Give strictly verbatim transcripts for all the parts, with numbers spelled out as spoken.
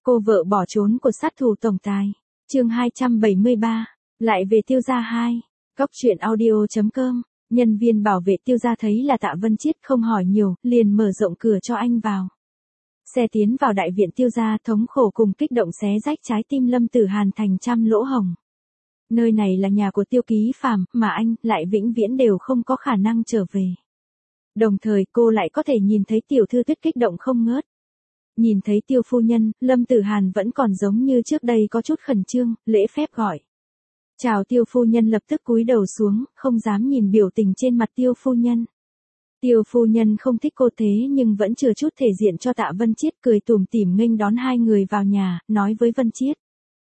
Cô vợ bỏ trốn của sát thủ tổng tài. Chương hai trăm bảy mươi ba. Lại về Tiêu gia hai. Cốc truyện audio chấm com. Nhân viên bảo vệ Tiêu gia thấy là Tạ Vân Chiết không hỏi nhiều, liền mở rộng cửa cho anh vào. Xe tiến vào đại viện Tiêu gia, thống khổ cùng kích động xé rách trái tim Lâm Tử Hàn thành trăm lỗ hổng. Nơi này là nhà của Tiêu Ký Phàm, mà anh lại vĩnh viễn đều không có khả năng trở về. Đồng thời cô lại có thể nhìn thấy tiểu thư Tuyết kích động không ngớt. Nhìn thấy Tiêu phu nhân, Lâm Tử Hàn vẫn còn giống như trước đây có chút khẩn trương, lễ phép gọi. Chào Tiêu phu nhân, lập tức cúi đầu xuống, không dám nhìn biểu tình trên mặt Tiêu phu nhân. Tiêu phu nhân không thích cô thế nhưng vẫn chừa chút thể diện cho Tạ Vân Chiết, cười tủm tỉm nghênh đón hai người vào nhà, nói với Vân Chiết.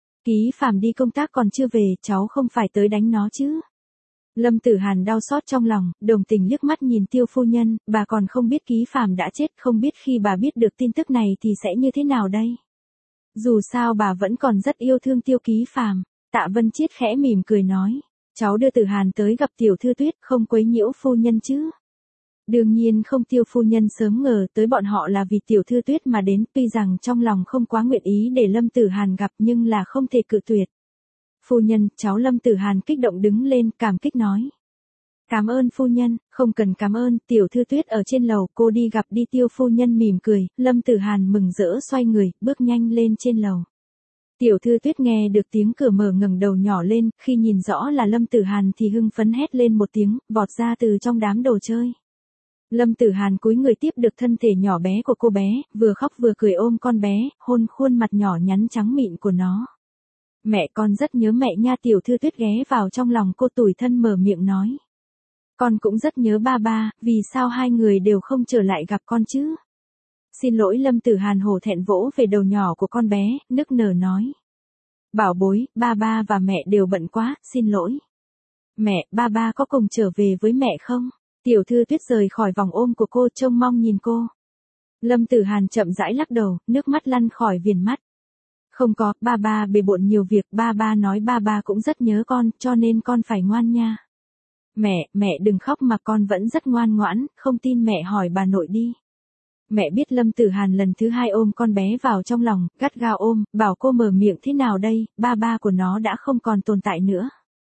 Ký Phàm đi công tác còn chưa về, cháu không phải tới đánh nó chứ. Lâm Tử Hàn đau xót trong lòng, đồng tình liếc mắt nhìn Tiêu phu nhân, bà còn không biết Ký Phàm đã chết, không biết khi bà biết được tin tức này thì sẽ như thế nào đây. Dù sao bà vẫn còn rất yêu thương Tiêu Ký Phàm. Tạ Vân Chiết khẽ mỉm cười nói, cháu đưa Tử Hàn tới gặp tiểu thư Tuyết, không quấy nhiễu phu nhân chứ. Đương nhiên không, Tiêu phu nhân sớm ngờ tới bọn họ là vì tiểu thư Tuyết mà đến, tuy rằng trong lòng không quá nguyện ý để Lâm Tử Hàn gặp nhưng là không thể cự tuyệt. Phu nhân, cháu. Lâm Tử Hàn kích động đứng lên, cảm kích nói. Cảm ơn phu nhân. Không cần cảm ơn, tiểu thư Tuyết ở trên lầu, cô đi gặp đi. Tiêu phu nhân mỉm cười, Lâm Tử Hàn mừng rỡ xoay người, bước nhanh lên trên lầu. Tiểu thư Tuyết nghe được tiếng cửa mở ngẩng đầu nhỏ lên, khi nhìn rõ là Lâm Tử Hàn thì hưng phấn hét lên một tiếng, vọt ra từ trong đám đồ chơi. Lâm Tử Hàn cúi người tiếp được thân thể nhỏ bé của cô bé, vừa khóc vừa cười ôm con bé, hôn khuôn mặt nhỏ nhắn trắng mịn của nó. Mẹ, con rất nhớ mẹ nha. Tiểu thư Tuyết ghé vào trong lòng cô, tủi thân mở miệng nói. Con cũng rất nhớ ba ba, vì sao hai người đều không trở lại gặp con chứ? Xin lỗi. Lâm Tử Hàn hổ thẹn vỗ về đầu nhỏ của con bé, nức nở nói. Bảo bối, ba ba và mẹ đều bận quá, xin lỗi. Mẹ, ba ba có cùng trở về với mẹ không? Tiểu thư Tuyết rời khỏi vòng ôm của cô, trông mong nhìn cô. Lâm Tử Hàn chậm rãi lắc đầu, nước mắt lăn khỏi viền mắt. Không có, ba ba bề bộn nhiều việc, ba ba nói ba ba cũng rất nhớ con, cho nên con phải ngoan nha. Mẹ, mẹ đừng khóc mà, con vẫn rất ngoan ngoãn, không tin mẹ hỏi bà nội đi. Mẹ biết. Lâm Tử Hàn lần thứ hai ôm con bé vào trong lòng, gắt gao ôm, bảo cô mở miệng thế nào đây, ba ba của nó đã không còn tồn tại nữa.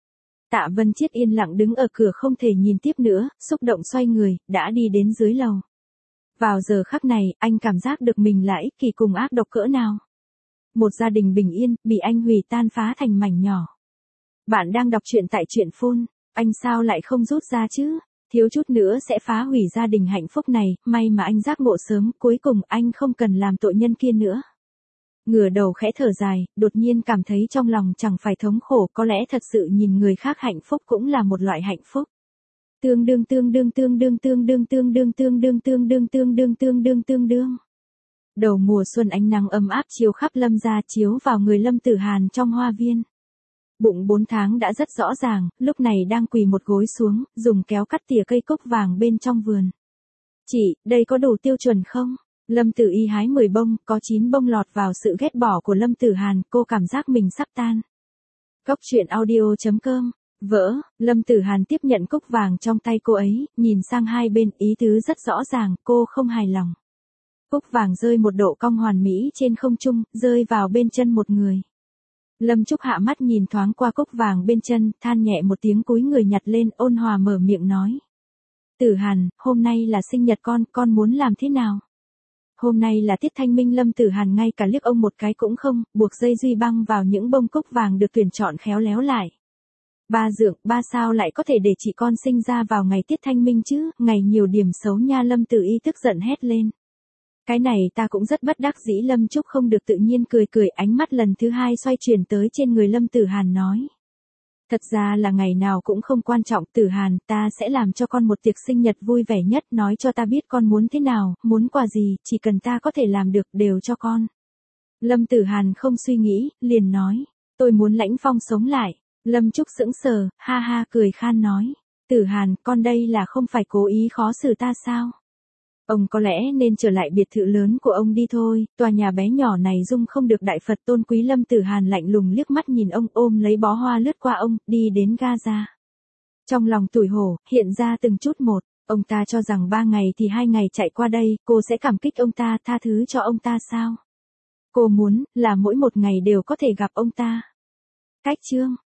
Tạ Vân Chiết yên lặng đứng ở cửa không thể nhìn tiếp nữa, xúc động xoay người, đã đi đến dưới lầu. Vào giờ khắc này, anh cảm giác được mình là ích kỷ cùng ác độc cỡ nào. Một gia đình bình yên, bị anh hủy tan phá thành mảnh nhỏ. Bạn đang đọc truyện tại truyện phone, anh sao lại không rút ra chứ? Thiếu chút nữa sẽ phá hủy gia đình hạnh phúc này, may mà anh giác ngộ sớm, cuối cùng anh không cần làm tội nhân kia nữa. Ngửa đầu khẽ thở dài, đột nhiên cảm thấy trong lòng chẳng phải thống khổ, có lẽ thật sự nhìn người khác hạnh phúc cũng là một loại hạnh phúc. Tương đương tương đương tương đương tương đương tương đương tương đương tương đương tương đương tương đương tương đương. Đầu mùa xuân, ánh nắng ấm áp chiếu khắp Lâm gia, chiếu vào người Lâm Tử Hàn trong hoa viên. Bụng bốn tháng đã rất rõ ràng, lúc này đang quỳ một gối xuống, dùng kéo cắt tỉa cây cúc vàng bên trong vườn. Chị, đây có đủ tiêu chuẩn không? Lâm Tử Y hái mười bông, có chín bông lọt vào sự ghét bỏ của Lâm Tử Hàn, cô cảm giác mình sắp tan. Cốc truyện audio chấm com. Vỡ. Lâm Tử Hàn tiếp nhận cúc vàng trong tay cô ấy, nhìn sang hai bên, ý tứ rất rõ ràng, cô không hài lòng. Cúc vàng rơi một độ cong hoàn mỹ trên không trung, rơi vào bên chân một người. Lâm Trúc hạ mắt nhìn thoáng qua cúc vàng bên chân, than nhẹ một tiếng, cúi người nhặt lên, ôn hòa mở miệng nói. Tử Hàn, hôm nay là sinh nhật con, con muốn làm thế nào? Hôm nay là tiết thanh minh. Lâm Tử Hàn ngay cả liếc ông một cái cũng không, buộc dây duy băng vào những bông cúc vàng được tuyển chọn khéo léo lại. Ba Dượng, ba sao lại có thể để chị con sinh ra vào ngày tiết thanh minh chứ, ngày nhiều điểm xấu nha. Lâm Tử Y tức giận hét lên. Cái này ta cũng rất bất đắc dĩ. Lâm Trúc không được tự nhiên cười cười, ánh mắt lần thứ hai xoay chuyển tới trên người Lâm Tử Hàn nói. Thật ra là ngày nào cũng không quan trọng, Tử Hàn, ta sẽ làm cho con một tiệc sinh nhật vui vẻ nhất, nói cho ta biết con muốn thế nào, muốn quà gì, chỉ cần ta có thể làm được, đều cho con. Lâm Tử Hàn không suy nghĩ, liền nói, tôi muốn Lãnh Phong sống lại. Lâm Trúc sững sờ, ha ha cười khan nói, Tử Hàn, con đây là không phải cố ý khó xử ta sao? Ông có lẽ nên trở lại biệt thự lớn của ông đi thôi, tòa nhà bé nhỏ này dung không được đại Phật tôn quý. Lâm Tử Hàn lạnh lùng liếc mắt nhìn ông, ôm lấy bó hoa lướt qua ông, đi đến Gaza. Trong lòng tủi hổ, hiện ra từng chút một, ông ta cho rằng ba ngày thì hai ngày chạy qua đây, cô sẽ cảm kích ông ta, tha thứ cho ông ta sao? Cô muốn là mỗi một ngày đều có thể gặp ông ta. Cách chương